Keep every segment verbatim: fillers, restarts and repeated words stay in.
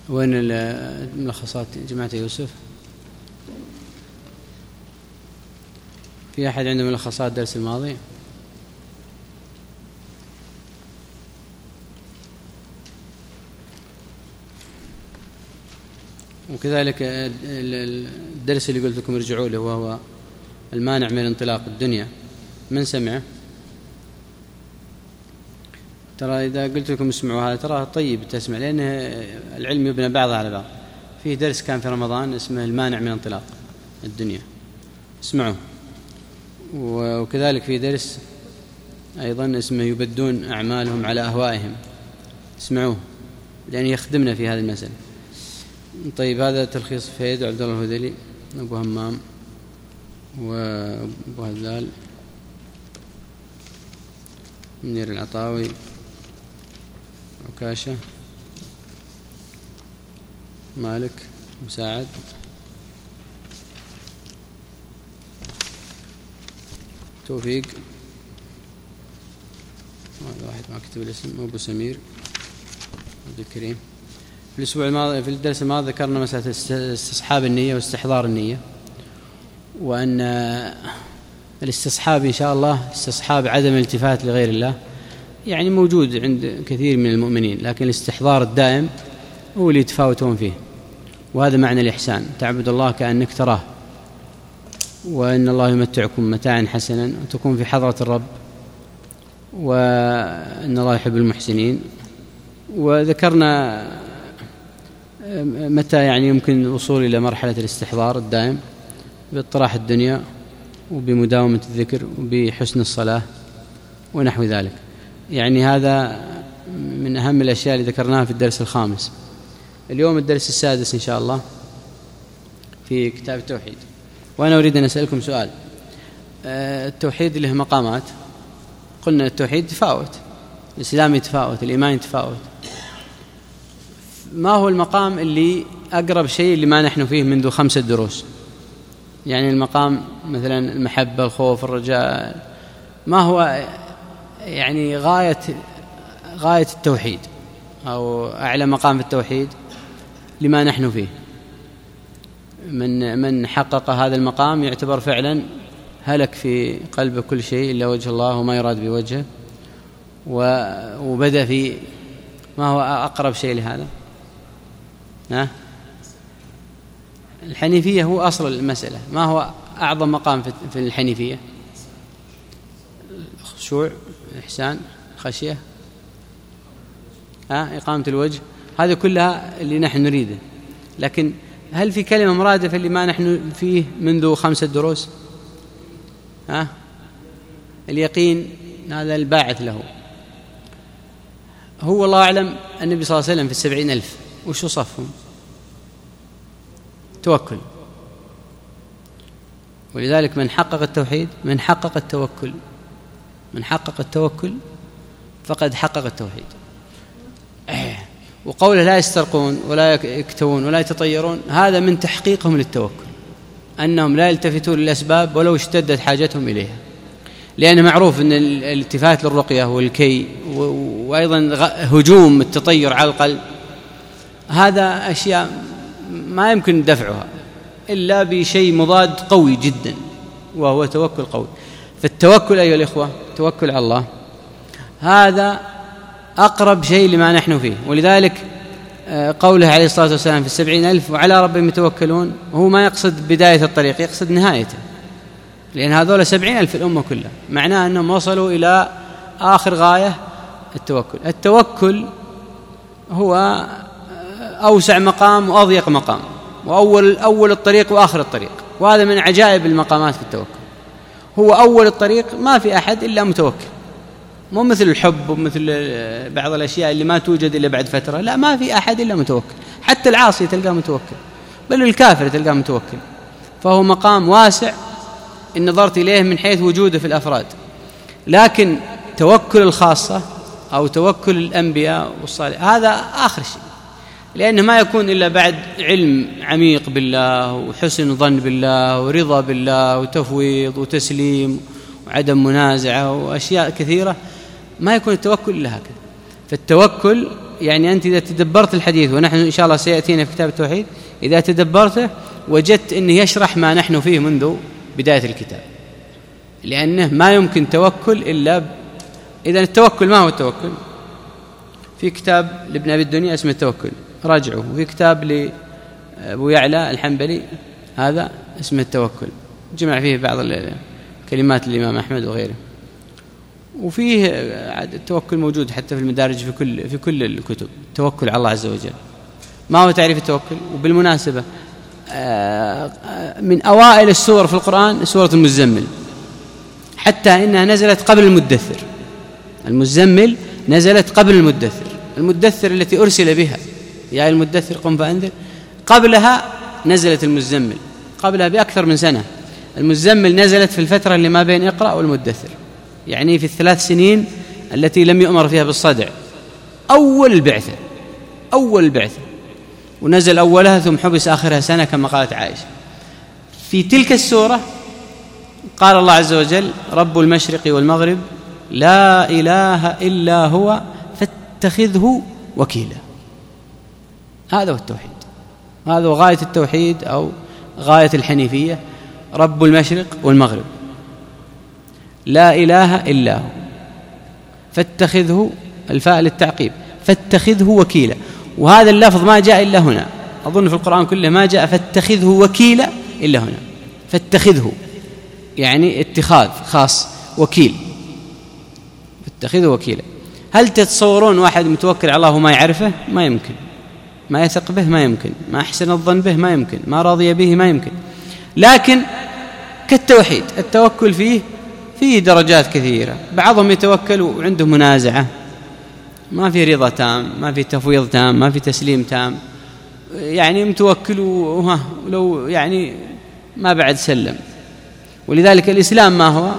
وين الملخصات جماعة يوسف؟ في أحد عنده ملخصات الدرس الماضي؟ وكذلك الدرس اللي قلت لكم ارجعوا له وهو المانع من انطلاق الدنيا، من سمعه؟ ترى إذا قلت لكم اسمعوا هذا ترى طيب تسمع، لأن العلم يبنى بعضه على بعض. فيه درس كان في رمضان اسمه المانع من انطلاق الدنيا، اسمعوا. وكذلك في درس أيضا اسمه يبدون أعمالهم على أهوائهم، اسمعوه لأن يخدمنا في هذه المسألة. طيب هذا تلخيص فيد عبد الله الهذلي، أبو همام وأبو هذال، منير العطاوي، عكاشة، مالك، مساعد، توفيق، هذا واحد ما كتب الاسم، أبو سمير، عبد الكريم. في الأسبوع الماضي في الدرس الماضي ذكرنا مسألة استصحاب النية واستحضار النية، وأن الاستصحاب إن شاء الله استصحاب عدم الالتفات لغير الله يعني موجود عند كثير من المؤمنين، لكن الاستحضار الدائم هو اللي يتفاوتون فيه، وهذا معنى الإحسان، تعبد الله كأنك تراه، وأن الله يمتعكم متاعا حسنا، وتكون في حضرة الرب، وأن الله يحب المحسنين. وذكرنا متى يعني يمكن الوصول إلى مرحلة الاستحضار الدائم، باطراح الدنيا وبمداومة الذكر وبحسن الصلاة ونحو ذلك. يعني هذا من أهم الأشياء اللي ذكرناها في الدرس الخامس. اليوم الدرس السادس إن شاء الله في كتاب التوحيد، وأنا أريد أن أسألكم سؤال. التوحيد له مقامات، قلنا التوحيد تفاوت، الإسلام يتفاوت، الإيمان يتفاوت. ما هو المقام اللي أقرب شيء لما نحن فيه منذ خمسة دروس؟ يعني المقام مثلا المحبة، الخوف، الرجاء، ما هو يعني غاية غاية التوحيد أو أعلى مقام في التوحيد لما نحن فيه؟ من من حقق هذا المقام يعتبر فعلا هلك في قلبه كل شيء إلا وجه الله وما يراد بوجهه، وبدأ في ما هو أقرب شيء لهذا؟ ها؟ الحنيفية هو أصل المسألة. ما هو أعظم مقام في الحنيفية؟ الخشوع، الإحسان، خشية، ها؟ إقامة الوجه، هذه كلها اللي نحن نريده. لكن هل في كلمة مرادفة لما نحن فيه منذ خمسة دروس؟ ها؟ اليقين، هذا الباعث له. هو الله أعلم النبي صلى الله عليه وسلم في السبعين ألف وشو صفهم؟ توكل. ولذلك من حقق التوحيد، من حقق التوكل، من حقق التوكل فقد حقق التوحيد. وقوله لا يسترقون ولا يكتوون ولا يتطيرون، هذا من تحقيقهم للتوكل، أنهم لا يلتفتون للأسباب ولو اشتدت حاجتهم إليها، لأن معروف أن الالتفات للرقية والكي وأيضا هجوم التطير على القلب، هذا أشياء ما يمكن دفعها إلا بشيء مضاد قوي جدا، وهو توكل قوي. فالتوكل أيها الإخوة، توكل على الله، هذا أقرب شيء لما نحن فيه. ولذلك قوله عليه الصلاة والسلام في السبعين ألف وعلى ربهم يتوكلون، هو ما يقصد بداية الطريق، يقصد نهايته، لأن هذول سبعين ألف الأمة كلها، معناه أنهم وصلوا إلى آخر غاية التوكل. التوكل هو أوسع مقام وأضيق مقام، وأول أول الطريق وآخر الطريق، وهذا من عجائب المقامات في التوكل. هو أول الطريق، ما في أحد إلا متوكل، مو مثل الحب ومثل بعض الأشياء اللي ما توجد إلا بعد فترة، لا، ما في أحد إلا متوكل، حتى العاصي تلقاه متوكل، بل الكافر تلقاه متوكل. فهو مقام واسع إن نظرت إليه من حيث وجوده في الأفراد. لكن توكل الخاصة أو توكل الأنبياء والصالح هذا آخر شيء، لأنه ما يكون إلا بعد علم عميق بالله وحسن ظن بالله ورضا بالله وتفويض وتسليم وعدم منازعة وأشياء كثيرة، ما يكون التوكل إلا هكذا. فالتوكل يعني أنت إذا تدبرت الحديث، ونحن إن شاء الله سيأتينا في كتاب التوحيد، إذا تدبرته وجدت أنه يشرح ما نحن فيه منذ بداية الكتاب، لأنه ما يمكن توكل إلا ب... إذا التوكل ما هو التوكل؟ في كتاب لابن أبي الدنيا اسمه التوكل راجعوه، وفي كتاب لأبو يعلى الحنبلي هذا اسمه التوكل، جمع فيه بعض كلمات الإمام أحمد وغيره. وفيه التوكل موجود حتى في المدارج في كل في كل الكتب، التوكل على الله عز وجل. ما هو تعريف التوكل؟ وبالمناسبة من أوائل السور في القرآن سورة المزمل، حتى إنها نزلت قبل المدثر. المزمل نزلت قبل المدثر، المدثر التي أرسل بها يا المدثر قم فأنذر، قبلها نزلت المزمل، قبلها بأكثر من سنة. المزمل نزلت في الفترة اللي ما بين اقرأ والمدثر، يعني في الثلاث سنين التي لم يؤمر فيها بالصدع، أول البعثة أول البعثة ونزل أولها ثم حبس آخرها سنة كما قالت عائشة. في تلك السورة قال الله عز وجل رب المشرق والمغرب لا إله إلا هو فاتخذه وكيلا. هذا هو التوحيد، هذا هو غاية التوحيد أو غاية الحنيفية، رب المشرق والمغرب لا إله إلا هو فاتخذه، الفاء للتعقيب، فاتخذه وكيلا. وهذا اللفظ ما جاء إلا هنا، أظن في القرآن كله ما جاء فاتخذه وكيلا إلا هنا. فاتخذه يعني اتخاذ خاص، وكيل فاتخذه وكيلا. هل تتصورون واحد متوكل على الله وما يعرفه؟ ما يمكن. ما يثق به ما يمكن، ما أحسن الظن به ما يمكن، ما راضي به ما يمكن. لكن كالتوحيد التوكل فيه فيه درجات كثيرة، بعضهم يتوكل وعنده منازعة، ما في رضا تام، ما في تفويض تام، ما في تسليم تام، يعني متوكل وها لو يعني ما بعد سلم. ولذلك الإسلام ما هو؟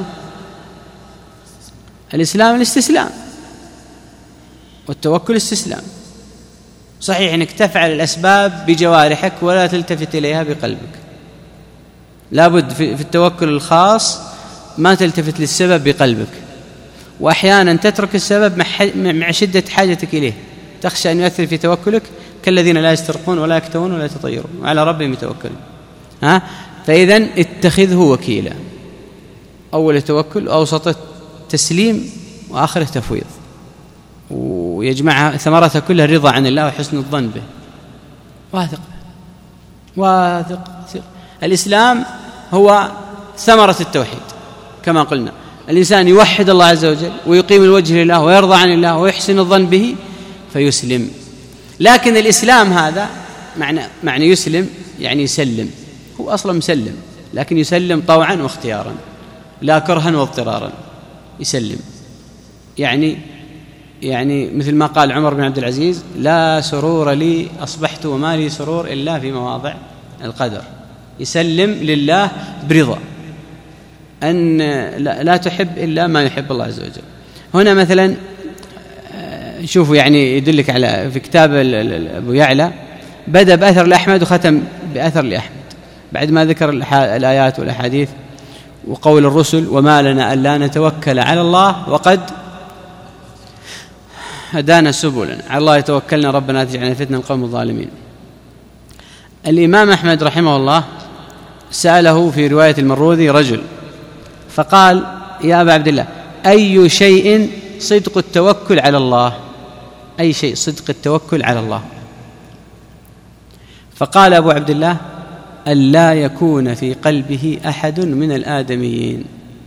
الإسلام الاستسلام، والتوكل استسلام. صحيح أنك تفعل الأسباب بجوارحك ولا تلتفت إليها بقلبك، لابد في التوكل الخاص ما تلتفت للسبب بقلبك، وأحيانا تترك السبب مع شدة حاجتك إليه، تخشى أن يؤثر في توكلك، كالذين لا يسترقون ولا يكتوون ولا يتطيرون وعلى ربهم يتوكلون. ها؟ فإذن اتخذه وكيلا، أول التوكل، أوسط تسليم، وآخر تفويض، ويجمعها ثمرتها كلها الرضا عن الله وحسن الظن به. واثق واثق الإسلام هو ثمرة التوحيد كما قلنا. الإنسان يوحد الله عز وجل ويقيم الوجه لله ويرضى عن الله ويحسن الظن به فيسلم. لكن الإسلام هذا معنى معنى يسلم يعني يسلم، هو أصلا مسلم، لكن يسلم طوعا واختيارا لا كرها واضطرارا، يسلم يعني يعني مثل ما قال عمر بن عبد العزيز لا سرور لي أصبحت وما لي سرور إلا في مواضع القدر. يسلم لله برضا، أن لا تحب إلا ما يحب الله عز وجل. هنا مثلا شوفوا يعني يدلك على في كتاب أبو يعلى بدأ بأثر لأحمد وختم بأثر لأحمد، بعد ما ذكر الآيات والأحاديث وقول الرسل وما لنا ألا نتوكل على الله وقد هدانا سبلنا، على الله يتوكلنا ربنا لا تجعلنا فتنة القوم الظالمين. الإمام أحمد رحمه الله سأله في رواية المروذي رجل فقال يا أبا عبد الله أي شيء صدق التوكل على الله؟ أي شيء صدق التوكل على الله؟ فقال أبو عبد الله ألا يكون في قلبه أحد من الآدميين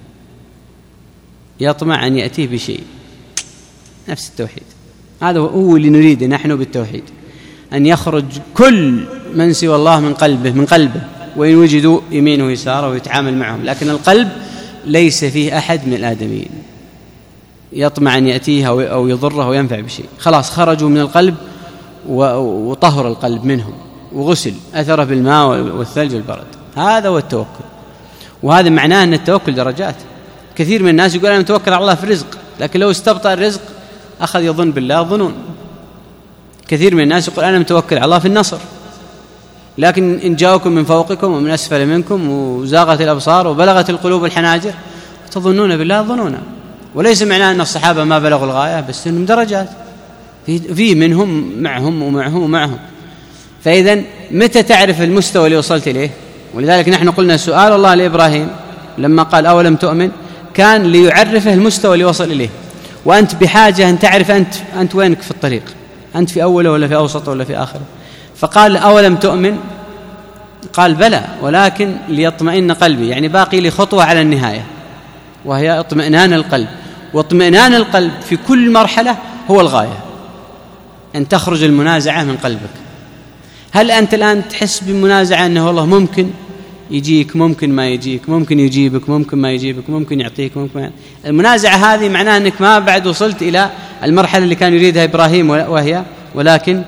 يطمع أن يأتيه بشيء. نفس التوحيد، هذا هو اللي نريده نحن بالتوحيد، أن يخرج كل من سوى الله من قلبه من قلبه وإن وجدوا يمينه ويساره ويتعامل معهم، لكن القلب ليس فيه أحد من الآدميين يطمع أن يأتيه أو يضره أو ينفع بشيء. خلاص خرجوا من القلب وطهر القلب منهم وغسل أثره بالماء والثلج والبرد. هذا هو التوكل، وهذا معناه أن التوكل درجات. كثير من الناس يقول أنا متوكل على الله في الرزق، لكن لو استبطأ الرزق أخذ يظن بالله ظنون. كثير من الناس يقول أنا متوكل على الله في النصر، لكن إن جاءكم من فوقكم ومن أسفل منكم وزاغت الأبصار وبلغت القلوب الحناجر تظنون بالله ظنونا. وليس معناه أن الصحابة ما بلغوا الغاية، بس إنهم درجات. في, في منهم معهم ومعهم ومعهم. فإذا متى تعرف المستوى اللي وصلت إليه؟ ولذلك نحن قلنا سؤال الله لإبراهيم لما قال أولم تؤمن كان ليعرفه المستوى اللي وصل إليه، وأنت بحاجة أن تعرف أنت أنت وينك في الطريق، أنت في أوله ولا في أوسطه ولا في آخره. فقال أولم تؤمن؟ قال بلى ولكن ليطمئن قلبي، يعني باقي لي خطوة على النهاية وهي اطمئنان القلب. واطمئنان القلب في كل مرحلة هو الغاية، أن تخرج المنازعة من قلبك. هل أنت الآن تحس بمنازعة أنه والله ممكن يجيك ممكن ما يجيك، ممكن يجيبك ممكن ما يجيبك، ممكن يعطيك ممكن ما... المنازعة هذه معناها أنك ما بعد وصلت إلى المرحلة اللي كان يريدها إبراهيم، وهي ولكن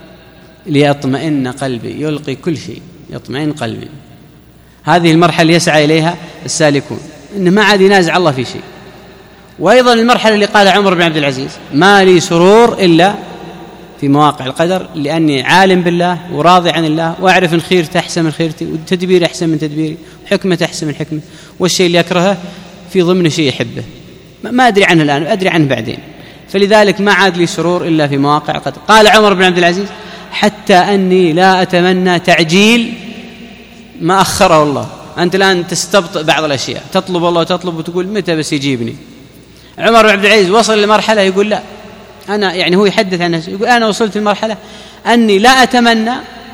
ليطمئن قلبي، يلقي كل شيء يطمئن قلبي. هذه المرحلة يسعى إليها السالكون، إنه ما عاد ينازع الله في شيء. وأيضا المرحلة اللي قال عمر بن عبد العزيز ما لي سرور إلا في مواقع القدر، لأني عالم بالله وراضي عن الله وأعرف إن خيرته أحسن من خيرتي وتدبيري أحسن من تدبيري وحكمته أحسن من حكمه، والشيء اللي أكرهه في ضمن شيء يحبه ما أدري عنه الآن أدري عنه بعدين. فلذلك ما عاد لي سرور إلا في مواقع القدر. قال عمر بن عبد العزيز حتى أني لا أتمنى تعجيل ما أخره الله. أنت الآن تستبطئ بعض الأشياء، تطلب الله وتطلب وتقول متى بس يجيبني. عمر بن عبد العزيز وصل لمرحلة يقول لا أنا، يعني هو يحدث عن نفسه يقول أنا وصلت لمرحلة أني لا أتمنى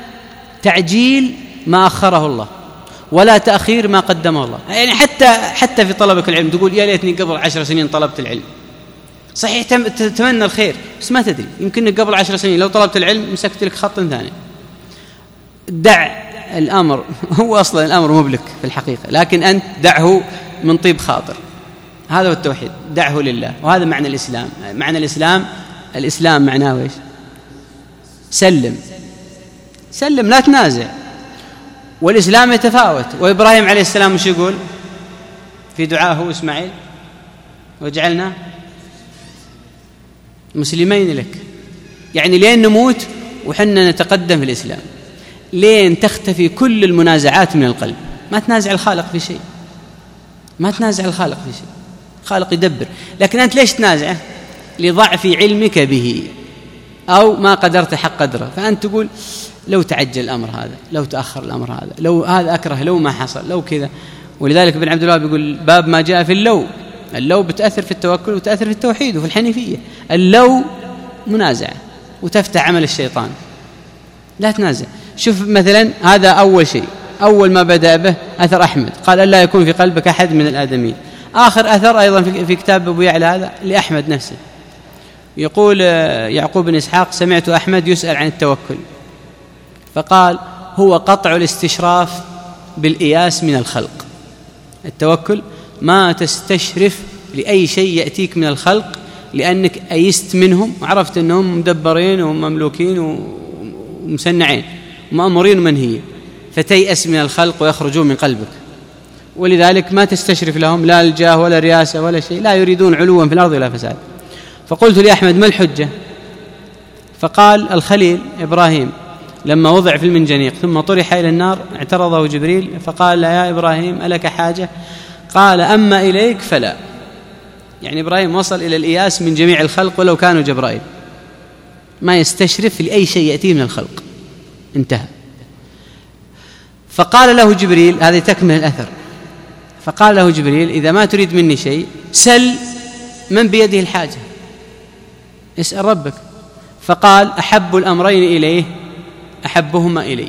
تعجيل ما أخره الله ولا تأخير ما قدمه الله. يعني حتى حتى في طلبك العلم تقول يا ليتني قبل عشر سنين طلبت العلم. صحيح تتمنى الخير بس ما تدري، يمكن قبل عشر سنين لو طلبت العلم مسكت لك خط ثاني. دع الأمر، هو أصلا الأمر مبلك في الحقيقة، لكن أنت دعه من طيب خاطر. هذا هو التوحيد، دعه لله. وهذا معنى الإسلام. معنى الإسلام الإسلام معناه إيش؟ سلم سلم لا تنازع. والإسلام يتفاوت. وإبراهيم عليه السلام وش يقول في دعاه إسماعيل؟ وجعلنا مسلمين لك، يعني لين نموت وحنا نتقدم في الإسلام، لين تختفي كل المنازعات من القلب. ما تنازع الخالق في شيء، ما تنازع الخالق في شيء، الخالق يدبر. لكن أنت ليش تنازعه؟ لضعف علمك به أو ما قدرت حق قدره. فأنت تقول لو تعجل الأمر هذا، لو تأخر الأمر هذا، لو هذا أكره، لو ما حصل، لو كذا. ولذلك ابن عبد الوهاب يقول باب ما جاء في اللو. اللو بتأثر في التوكل وتأثر في التوحيد وفي الحنيفية. اللو منازعة وتفتح عمل الشيطان، لا تنازع. شوف مثلا هذا أول شيء، أول ما بدأ به أثر أحمد قال ألا يكون في قلبك أحد من الآدمين. آخر أثر أيضا في كتاب أبو يعلى هذا لأحمد نفسه، يقول يعقوب بن إسحاق سمعت أحمد يسأل عن التوكل فقال هو قطع الاستشراف بالإياس من الخلق. التوكل ما تستشرف لأي شيء يأتيك من الخلق لأنك أيست منهم وعرفت أنهم مدبرين ومملوكين ومسنعين ومأمورين ومنهيين، فتيأس من الخلق ويخرجون من قلبك. ولذلك ما تستشرف لهم لا الجاه ولا رياسة ولا شيء، لا يريدون علوا في الأرض ولا فساد. فقلت لأحمد ما الحجة؟ فقال الخليل إبراهيم لما وضع في المنجنيق ثم طرح إلى النار اعترضه جبريل فقال يا إبراهيم ألك حاجة؟ قال أما إليك فلا. يعني إبراهيم وصل إلى الإياس من جميع الخلق ولو كانوا جبرائيل، ما يستشرف لأي شيء يأتيه من الخلق، انتهى. فقال له جبريل، هذه تكمل الأثر، فقال له جبريل إذا ما تريد مني شيء سل من بيده الحاجة، اسأل ربك. فقال أحب الأمرين إليه أحبهما إلي.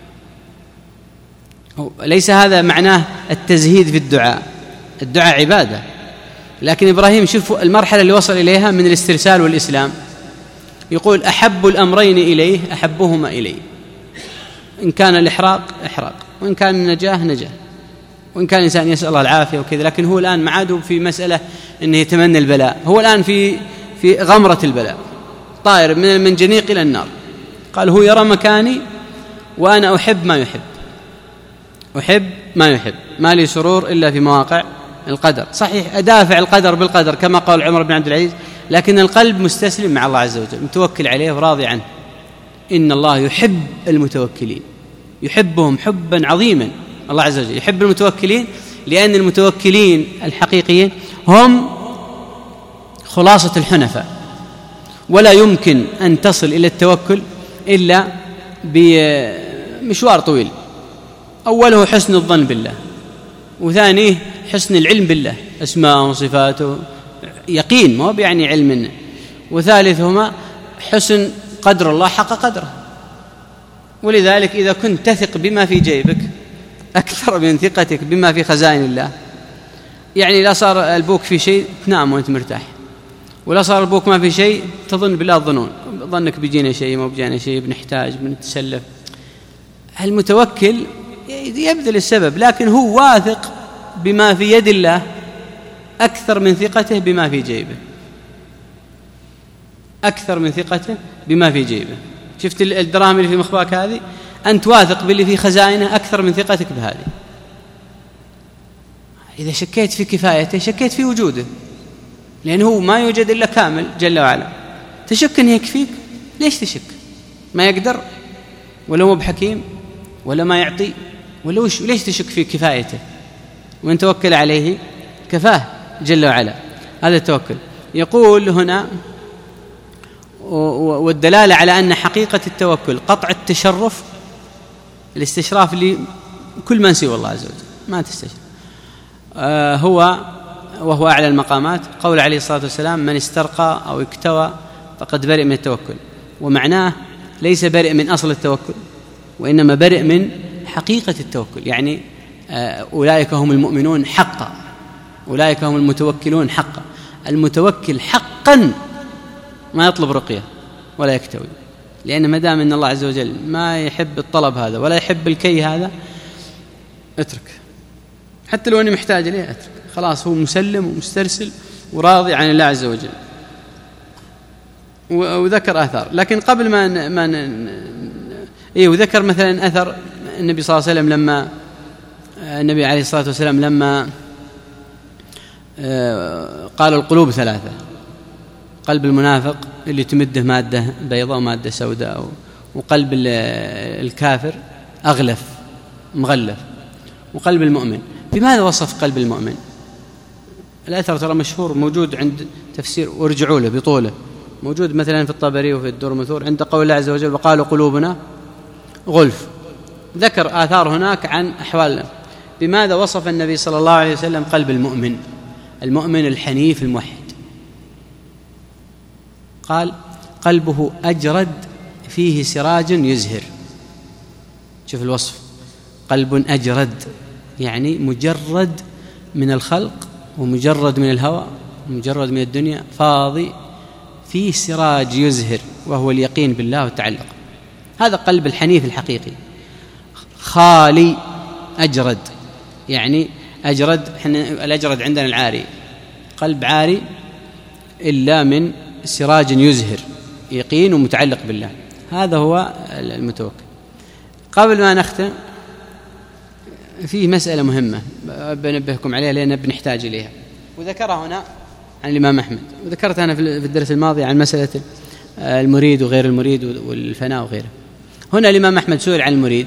ليس هذا معناه التزهيد في الدعاء، الدعاء عبادة، لكن إبراهيم شوفوا المرحلة اللي وصل إليها من الاسترسال والإسلام، يقول أحب الأمرين إليه أحبهما إلي. إن كان الإحراق إحراق، وإن كان النجاة نجاة، وإن كان الإنسان يسأل الله العافية وكذا. لكن هو الآن معاده في مسألة أنه يتمنى البلاء، هو الآن في في غمرة البلاء، طائر من المنجنيق إلى النار. قال هو يرى مكاني وأنا أحب ما يحب، أحب ما يحب، ما لي سرور إلا في مواقع القدر. صحيح أدافع القدر بالقدر كما قال عمر بن عبد العزيز، لكن القلب مستسلم مع الله عز وجل، متوكل عليه وراضي عنه. إن الله يحب المتوكلين، يحبهم حبا عظيما. الله عز وجل يحب المتوكلين لأن المتوكلين الحقيقيين هم خلاصة الحنفاء، ولا يمكن أن تصل إلى التوكل إلا بمشوار طويل. أوله حسن الظن بالله، وثانيه حسن العلم بالله، أسماء وصفاته، يقين، ما هو يعني علم منه. وثالثهما حسن قدر الله حق قدره. ولذلك إذا كنت تثق بما في جيبك أكثر من ثقتك بما في خزائن الله، يعني لا صار البوك في شيء تنام وأنت مرتاح، ولا صار البوك ما في شيء تظن بالله الظنون، ظنك بيجينا شيء ما بيجينا شيء، بنحتاج بنتسلف. المتوكل يبذل السبب، لكن هو واثق بما في يد الله أكثر من ثقته بما في جيبه، أكثر من ثقته بما في جيبه. شفت الدراهم اللي في مخباك هذه، أنت واثق باللي في خزائنه أكثر من ثقتك بهذه. إذا شكيت في كفايته شكيت في وجوده، لأنه هو ما يوجد إلا كامل جل وعلا. تشك أنه يكفيك، ليش تشك؟ ما يقدر، ولا هو بحكيم، ولا ما يعطي، ولا وش؟ ليش تشك في كفايته؟ وإن توكل عليه كفاه جل وعلا. هذا التوكل. يقول هنا: والدلالة على أن حقيقة التوكل قطع التشرف، الاستشراف اللي كل من سوى الله عز وجل ما تستشرف، آه هو وهو أعلى المقامات. قول عليه الصلاة والسلام: من استرقى أو اكتوى فقد برئ من التوكل. ومعناه ليس برئ من أصل التوكل، وإنما برئ من حقيقة التوكل. يعني آه أولئك هم المؤمنون حقا، أولئك هم المتوكلون حقا. المتوكل حقا ما يطلب رقية ولا يكتوي، لأن ما دام إن الله عز وجل ما يحب الطلب هذا ولا يحب الكي هذا، اترك. حتى لو أني محتاج إليه اترك، خلاص هو مسلم ومسترسل وراضي عن الله عز وجل. وذكر آثار، لكن قبل ما ما إيه وذكر مثلا أثر النبي صلى الله عليه وسلم لما النبي عليه الصلاة والسلام لما قال القلوب ثلاثة: قلب المنافق اللي تمده مادة بيضاء ومادة سوداء، وقلب الكافر أغلف مغلف، وقلب المؤمن. بماذا وصف قلب المؤمن؟ الأثر ترى مشهور موجود عند تفسير، وارجعوا له بطوله، موجود مثلا في الطبري وفي الدور المثور عند قول الله عز وجل: وقالوا قلوبنا غلف. ذكر آثار هناك عن أحوال. بماذا وصف النبي صلى الله عليه وسلم قلب المؤمن؟ المؤمن الحنيف الموحد. قال: قلبه أجرد فيه سراج يزهر. شوف الوصف، قلب أجرد، يعني مجرد من الخلق ومجرد من الهوى ومجرد من الدنيا، فاضي، فيه سراج يزهر وهو اليقين بالله والتعلق. هذا قلب الحنيف الحقيقي. خالي أجرد، يعني أجرد، احنا الأجرد عندنا العاري، قلب عاري إلا من سراج يزهر، يقين ومتعلق بالله. هذا هو المتوكل. قبل ما نختم فيه مسألة مهمة بنبهكم عليها لأننا بنحتاج إليها، وذكرها هنا عن الإمام أحمد، وذكرت أنا في الدرس الماضي عن مسألة المريد وغير المريد والفناء وغيره. هنا الإمام أحمد سئل عن المريد،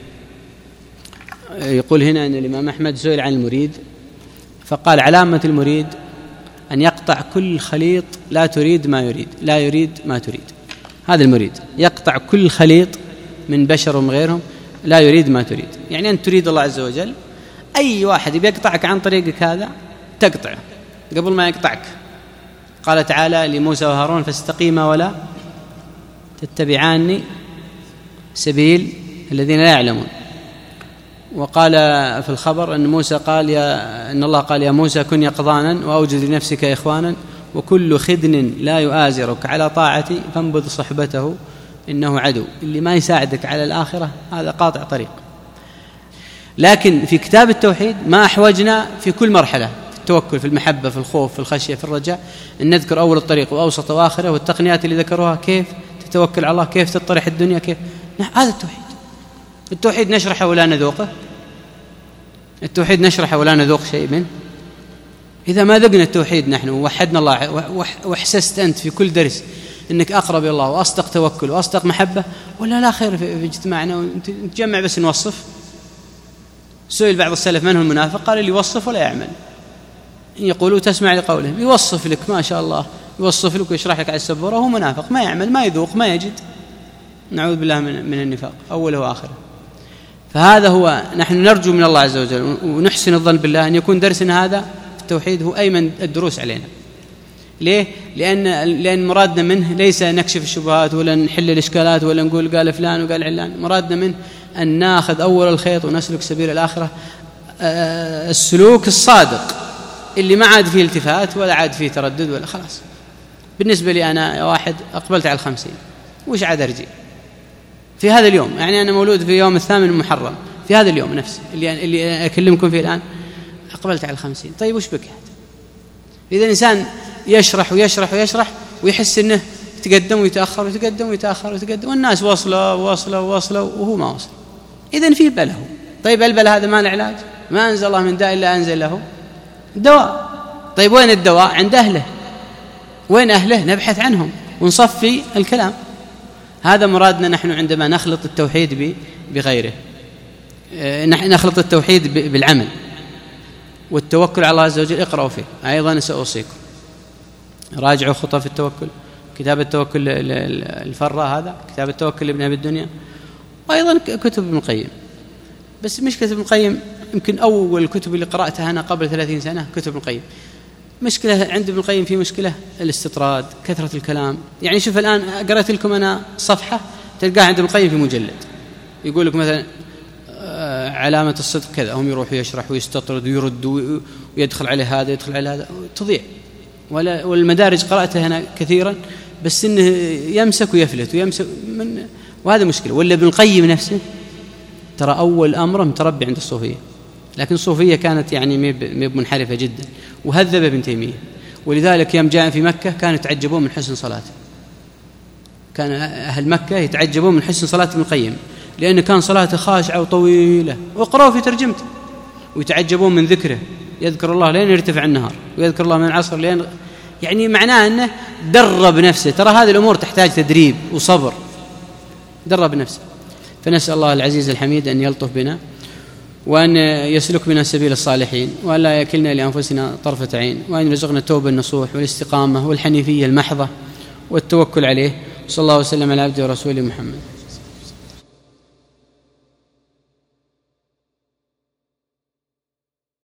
يقول هنا أن الإمام أحمد سئل عن المريد فقال: علامة المريد أن يقطع كل خليط لا تريد ما يريد، لا يريد ما تريد. هذا المريد، يقطع كل خليط من بشر ومن غيرهم، لا يريد ما تريد. يعني أنت تريد الله عز وجل، أي واحد بيقطعك عن طريقك هذا تقطعه قبل ما يقطعك. قال تعالى لموسى وهارون: فاستقيما ولا تتبعاني سبيل الذين لا يعلمون. وقال في الخبر أن موسى قال يا أن الله قال: يا موسى كن يقظانا وأوجد لنفسك إخوانا، وكل خدن لا يؤازرك على طاعتي فانبذ صحبته إنه عدو. اللي ما يساعدك على الآخرة هذا قاطع طريق. لكن في كتاب التوحيد ما أحوجنا في كل مرحلة، في التوكل، في المحبة، في الخوف، في الخشية، في الرجاء، أن نذكر أول الطريق وأوسط وآخره، والتقنيات اللي ذكروها، كيف تتوكل على الله، كيف تطرح الدنيا، كيف. هذا التوحيد. التوحيد نشرحه ولا نذوقه؟ التوحيد نشرحه ولا نذوق شيء منه؟ إذا ما ذقنا التوحيد نحن ووحدنا الله، واحسست أنت في كل درس أنك أقرب إلى الله وأصدق توكل وأصدق محبة، ولا لا خير في اجتماعنا ونتجمع بس نوصف. سئل بعض السلف: من هو المنافق؟ قال: اللي يوصف ولا يعمل. يقولوا تسمع لقوله، يوصف لك ما شاء الله يوصف لك ويشرح لك على السبورة وهو منافق، ما يعمل، ما يذوق، ما يجد، نعوذ بالله من, من النفاق أوله وآخره. فهذا هو، نحن نرجو من الله عز وجل ونحسن الظن بالله أن يكون درسنا هذا في التوحيد هو أيمن الدروس علينا. ليه؟ لأن لأن مرادنا منه ليس نكشف الشبهات ولا نحل الإشكالات ولا نقول قال فلان وقال علان، مرادنا منه أن ناخذ أول الخيط ونسلك سبيل الآخرة، السلوك الصادق اللي ما عاد فيه التفات ولا عاد فيه تردد ولا خلاص. بالنسبة لي أنا يا واحد أقبلت على الخمسين، وش عاد أرجع في هذا اليوم؟ يعني أنا مولود في يوم الثامن المحرم، في هذا اليوم نفسه اللي اللي أكلمكم فيه الآن أقبلت على الخمسين. طيب وش بك هذا؟ إذا الإنسان يشرح ويشرح ويشرح ويحس أنه يتقدم ويتأخر ويتقدم ويتأخر ويتقدم، والناس وصلوا ووصلوا ووصلوا وهو ما وصل، إذن في بله. طيب البلاء هذا ما له علاج، ما أنزل الله من داء إلا أنزل له دواء. طيب وين الدواء؟ عند أهله. وين أهله؟ نبحث عنهم ونصفي الكلام. هذا مرادنا نحن عندما نخلط التوحيد بغيره، نخلط التوحيد بالعمل والتوكل على الله عز وجل. اقرأوا فيه أيضا، سأوصيكم راجعوا خطة في التوكل، كتاب التوكل الفرة هذا، كتاب التوكل لابن أبي الدنيا، وأيضا كتب ابن القيم. بس مش كتب ابن القيم، يمكن أول الكتب اللي قرأتها أنا قبل ثلاثين سنة كتب ابن القيم. مشكلة عند ابن القيم، في مشكلة الاستطراد، كثرة الكلام. يعني شوف الآن قرأت لكم أنا صفحة تلقاها عند ابن القيم في مجلد، يقول لك مثلا علامة الصدق كذا، هم يروح يشرح ويستطرد ويرد ويدخل عليه هذا يدخل عليه هذا، تضيع. ولا والمدارج قرأتها أنا كثيرا، بس إنه يمسك ويفلت ويمسك من، وهذا مشكلة. ولا ابن القيم نفسه ترى أول أمره متربي عند الصوفية، لكن الصوفية كانت يعني ميب منحرفة جدا، وهذب ابن تيمية. ولذلك يوم جاء في مكة كانوا يتعجبون من حسن صلاته، كان أهل مكة يتعجبون من حسن صلاة ابن القيم، لأن كان صلاته خاشعة وطويلة، وقرأوا في ترجمته، ويتعجبون من ذكره، يذكر الله لين يرتفع النهار، ويذكر الله من العصر لين، يعني معناه أنه درب نفسه. ترى هذه الأمور تحتاج تدريب وصبر، درب نفسه. فنسأل الله العزيز الحميد أن يلطف بنا، وأن يسلك بنا سبيل الصالحين، وأن لا يكلنا لأنفسنا طرفة عين، وأن يرزقنا التوبة النصوح والاستقامة والحنيفية المحضة والتوكل عليه. صلى الله وسلم على عبده ورسوله محمد.